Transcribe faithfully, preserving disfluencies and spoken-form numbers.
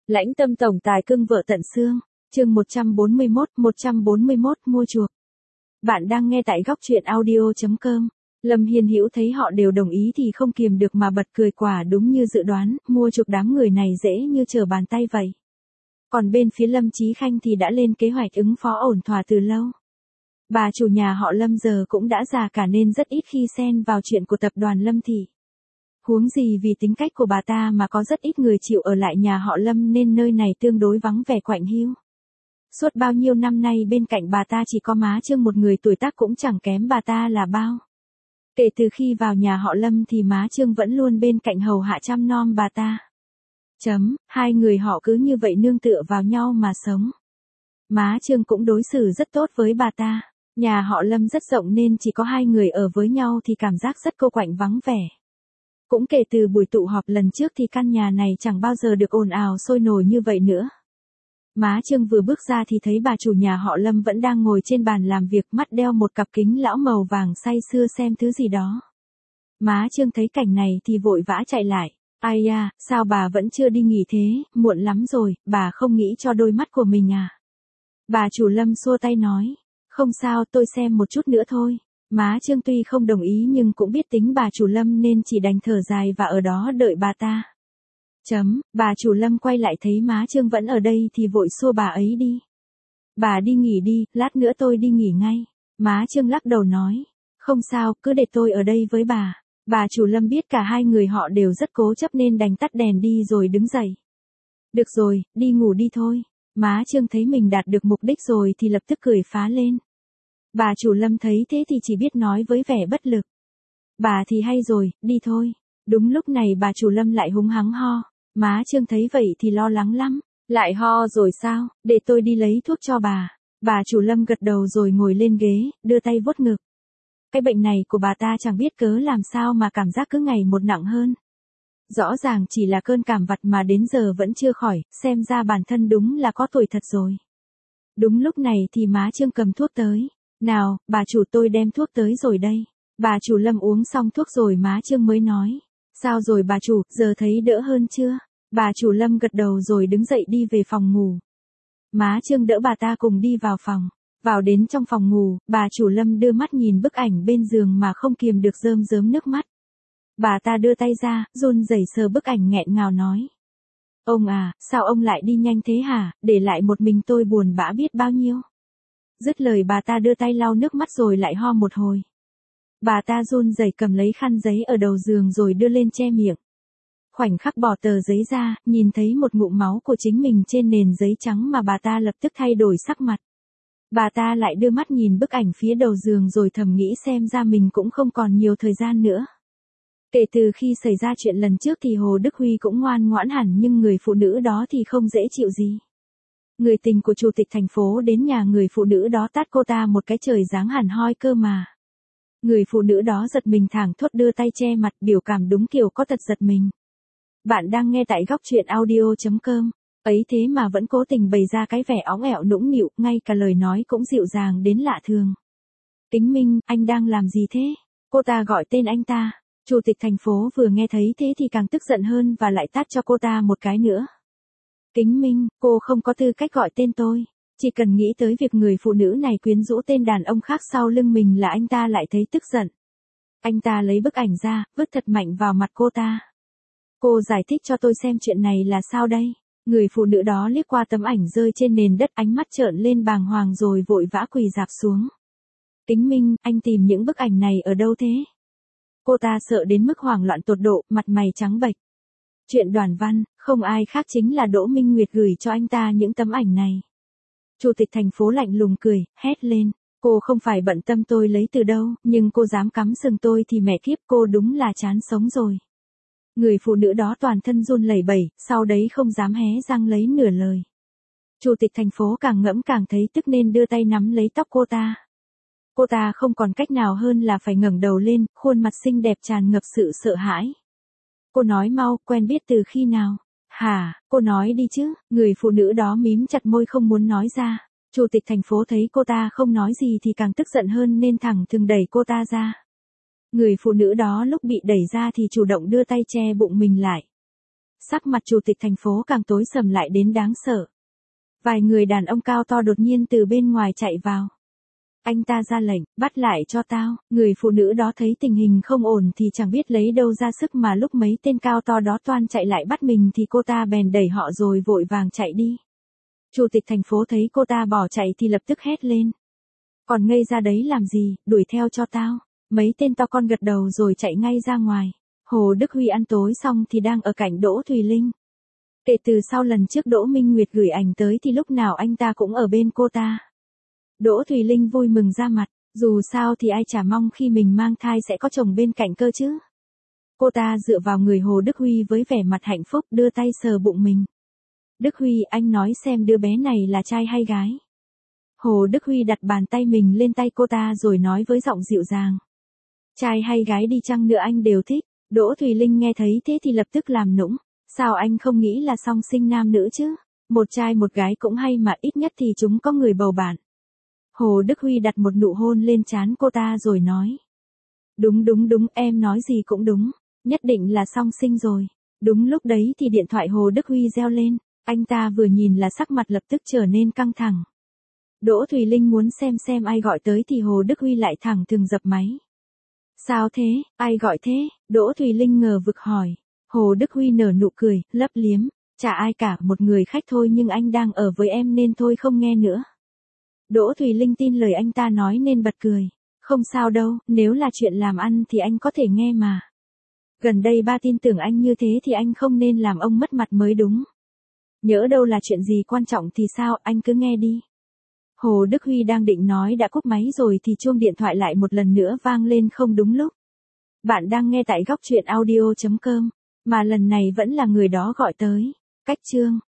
Lãnh tâm tổng tài cưng vợ tận xương, chương một trăm bốn mươi mốt, một trăm bốn mươi mốt mua chuộc. Bạn đang nghe tại góc truyện audio chấm com. Lâm Hiên Hữu thấy họ đều đồng ý thì không kiềm được mà bật cười, quả đúng như dự đoán, mua chuộc đám người này dễ như trở bàn tay vậy. Còn bên phía Lâm Chí Khanh thì đã lên kế hoạch ứng phó ổn thỏa từ lâu. Bà chủ nhà họ Lâm giờ cũng đã già cả nên rất ít khi xen vào chuyện của tập đoàn Lâm Thị. Huống gì vì tính cách của bà ta mà có rất ít người chịu ở lại nhà họ Lâm nên nơi này tương đối vắng vẻ quạnh hiu. Suốt bao nhiêu năm nay bên cạnh bà ta chỉ có má Trương, một người tuổi tác cũng chẳng kém bà ta là bao. Kể từ khi vào nhà họ Lâm thì má Trương vẫn luôn bên cạnh hầu hạ chăm nom bà ta. Chấm, hai người họ cứ như vậy nương tựa vào nhau mà sống. Má Trương cũng đối xử rất tốt với bà ta. Nhà họ Lâm rất rộng nên chỉ có hai người ở với nhau thì cảm giác rất cô quạnh vắng vẻ. Cũng kể từ buổi tụ họp lần trước thì căn nhà này chẳng bao giờ được ồn ào sôi nổi như vậy nữa. Má Trương vừa bước ra thì thấy bà chủ nhà họ Lâm vẫn đang ngồi trên bàn làm việc, mắt đeo một cặp kính lão màu vàng say sưa xem thứ gì đó. Má Trương thấy cảnh này thì vội vã chạy lại. Ai da, sao bà vẫn chưa đi nghỉ thế, muộn lắm rồi, bà không nghĩ cho đôi mắt của mình à? Bà chủ Lâm xua tay nói, không sao, tôi xem một chút nữa thôi. Má Trương tuy không đồng ý nhưng cũng biết tính bà chủ Lâm nên chỉ đành thở dài và ở đó đợi bà ta. Chấm, bà chủ Lâm quay lại thấy má Trương vẫn ở đây thì vội xua bà ấy đi. Bà đi nghỉ đi, lát nữa tôi đi nghỉ ngay. Má Trương lắc đầu nói, không sao, cứ để tôi ở đây với bà. Bà chủ Lâm biết cả hai người họ đều rất cố chấp nên đành tắt đèn đi rồi đứng dậy. Được rồi, đi ngủ đi thôi. Má Trương thấy mình đạt được mục đích rồi thì lập tức cười phá lên. Bà chủ Lâm thấy thế thì chỉ biết nói với vẻ bất lực. Bà thì hay rồi, đi thôi. Đúng lúc này bà chủ Lâm lại húng hắng ho. Má Trương thấy vậy thì lo lắng lắm. Lại ho rồi sao, để tôi đi lấy thuốc cho bà. Bà chủ Lâm gật đầu rồi ngồi lên ghế, đưa tay vuốt ngực. Cái bệnh này của bà ta chẳng biết cớ làm sao mà cảm giác cứ ngày một nặng hơn. Rõ ràng chỉ là cơn cảm vặt mà đến giờ vẫn chưa khỏi, xem ra bản thân đúng là có tuổi thật rồi. Đúng lúc này thì má Trương cầm thuốc tới. Nào, bà chủ, tôi đem thuốc tới rồi đây. Bà chủ Lâm uống xong thuốc rồi má Trương mới nói. Sao rồi bà chủ, giờ thấy đỡ hơn chưa? Bà chủ Lâm gật đầu rồi đứng dậy đi về phòng ngủ. Má Trương đỡ bà ta cùng đi vào phòng. Vào đến trong phòng ngủ, bà chủ Lâm đưa mắt nhìn bức ảnh bên giường mà không kiềm được rơm rớm nước mắt. Bà ta đưa tay ra, run rẩy sờ bức ảnh nghẹn ngào nói. Ông à, sao ông lại đi nhanh thế hả, để lại một mình tôi buồn bã biết bao nhiêu. Dứt lời bà ta đưa tay lau nước mắt rồi lại ho một hồi. Bà ta run rẩy cầm lấy khăn giấy ở đầu giường rồi đưa lên che miệng. Khoảnh khắc bỏ tờ giấy ra, nhìn thấy một ngụm máu của chính mình trên nền giấy trắng mà bà ta lập tức thay đổi sắc mặt. Bà ta lại đưa mắt nhìn bức ảnh phía đầu giường rồi thầm nghĩ xem ra mình cũng không còn nhiều thời gian nữa. Kể từ khi xảy ra chuyện lần trước thì Hồ Đức Huy cũng ngoan ngoãn hẳn nhưng người phụ nữ đó thì không dễ chịu gì. Người tình của chủ tịch thành phố đến nhà người phụ nữ đó tát cô ta một cái trời giáng hẳn hoi cơ mà. Người phụ nữ đó giật mình thảng thốt đưa tay che mặt, biểu cảm đúng kiểu có tật giật mình. Bạn đang nghe tại góc truyện audio chấm com. Ấy thế mà vẫn cố tình bày ra cái vẻ óng ẹo nũng nịu, ngay cả lời nói cũng dịu dàng đến lạ thường. Kính Minh, anh đang làm gì thế? Cô ta gọi tên anh ta. Chủ tịch thành phố vừa nghe thấy thế thì càng tức giận hơn và lại tát cho cô ta một cái nữa. Kính Minh, cô không có tư cách gọi tên tôi. Chỉ cần nghĩ tới việc người phụ nữ này quyến rũ tên đàn ông khác sau lưng mình là anh ta lại thấy tức giận. Anh ta lấy bức ảnh ra, vứt thật mạnh vào mặt cô ta. Cô giải thích cho tôi xem chuyện này là sao đây? Người phụ nữ đó liếc qua tấm ảnh rơi trên nền đất, ánh mắt trợn lên bàng hoàng rồi vội vã quỳ rạp xuống. Kính Minh, anh tìm những bức ảnh này ở đâu thế? Cô ta sợ đến mức hoảng loạn tột độ, mặt mày trắng bệch. Chuyện Đoàn Văn, không ai khác chính là Đỗ Minh Nguyệt gửi cho anh ta những tấm ảnh này. Chủ tịch thành phố lạnh lùng cười, hét lên. Cô không phải bận tâm tôi lấy từ đâu, nhưng cô dám cắm sừng tôi thì mẹ kiếp, cô đúng là chán sống rồi. Người phụ nữ đó toàn thân run lẩy bẩy, sau đấy không dám hé răng lấy nửa lời. Chủ tịch thành phố càng ngẫm càng thấy tức nên đưa tay nắm lấy tóc cô ta. Cô ta không còn cách nào hơn là phải ngẩng đầu lên, khuôn mặt xinh đẹp tràn ngập sự sợ hãi. Cô nói mau, quen biết từ khi nào? Hả, cô nói đi chứ. Người phụ nữ đó mím chặt môi không muốn nói ra. Chủ tịch thành phố thấy cô ta không nói gì thì càng tức giận hơn nên thẳng thừng đẩy cô ta ra. Người phụ nữ đó lúc bị đẩy ra thì chủ động đưa tay che bụng mình lại. Sắc mặt chủ tịch thành phố càng tối sầm lại đến đáng sợ. Vài người đàn ông cao to đột nhiên từ bên ngoài chạy vào. Anh ta ra lệnh, bắt lại cho tao. Người phụ nữ đó thấy tình hình không ổn thì chẳng biết lấy đâu ra sức mà lúc mấy tên cao to đó toan chạy lại bắt mình thì cô ta bèn đẩy họ rồi vội vàng chạy đi. Chủ tịch thành phố thấy cô ta bỏ chạy thì lập tức hét lên. Còn ngây ra đấy làm gì, đuổi theo cho tao. Mấy tên to con gật đầu rồi chạy ngay ra ngoài. Hồ Đức Huy ăn tối xong thì đang ở cạnh Đỗ Thùy Linh. Kể từ sau lần trước Đỗ Minh Nguyệt gửi ảnh tới thì lúc nào anh ta cũng ở bên cô ta. Đỗ Thùy Linh vui mừng ra mặt, dù sao thì ai chả mong khi mình mang thai sẽ có chồng bên cạnh cơ chứ. Cô ta dựa vào người Hồ Đức Huy với vẻ mặt hạnh phúc đưa tay sờ bụng mình. Đức Huy, anh nói xem đứa bé này là trai hay gái. Hồ Đức Huy đặt bàn tay mình lên tay cô ta rồi nói với giọng dịu dàng. Trai hay gái đi chăng nữa anh đều thích. Đỗ Thùy Linh nghe thấy thế thì lập tức làm nũng. Sao anh không nghĩ là song sinh nam nữ chứ? Một trai một gái cũng hay mà, ít nhất thì chúng có người bầu bạn. Hồ Đức Huy đặt một nụ hôn lên trán cô ta rồi nói. Đúng đúng đúng, em nói gì cũng đúng. Nhất định là song sinh rồi. Đúng lúc đấy thì điện thoại Hồ Đức Huy reo lên. Anh ta vừa nhìn là sắc mặt lập tức trở nên căng thẳng. Đỗ Thùy Linh muốn xem xem ai gọi tới thì Hồ Đức Huy lại thẳng thừng dập máy. Sao thế, ai gọi thế? Đỗ Thùy Linh ngờ vực hỏi. Hồ Đức Huy nở nụ cười, lấp liếm. Chả ai cả, một người khách thôi nhưng anh đang ở với em nên thôi không nghe nữa. Đỗ Thùy Linh tin lời anh ta nói nên bật cười. Không sao đâu, nếu là chuyện làm ăn thì anh có thể nghe mà. Gần đây ba tin tưởng anh như thế thì anh không nên làm ông mất mặt mới đúng. Nhỡ đâu là chuyện gì quan trọng thì sao, anh cứ nghe đi. Hồ Đức Huy đang định nói đã cúp máy rồi thì chuông điện thoại lại một lần nữa vang lên không đúng lúc. Bạn đang nghe tại góc truyện audio chấm com, mà lần này vẫn là người đó gọi tới. Cách chương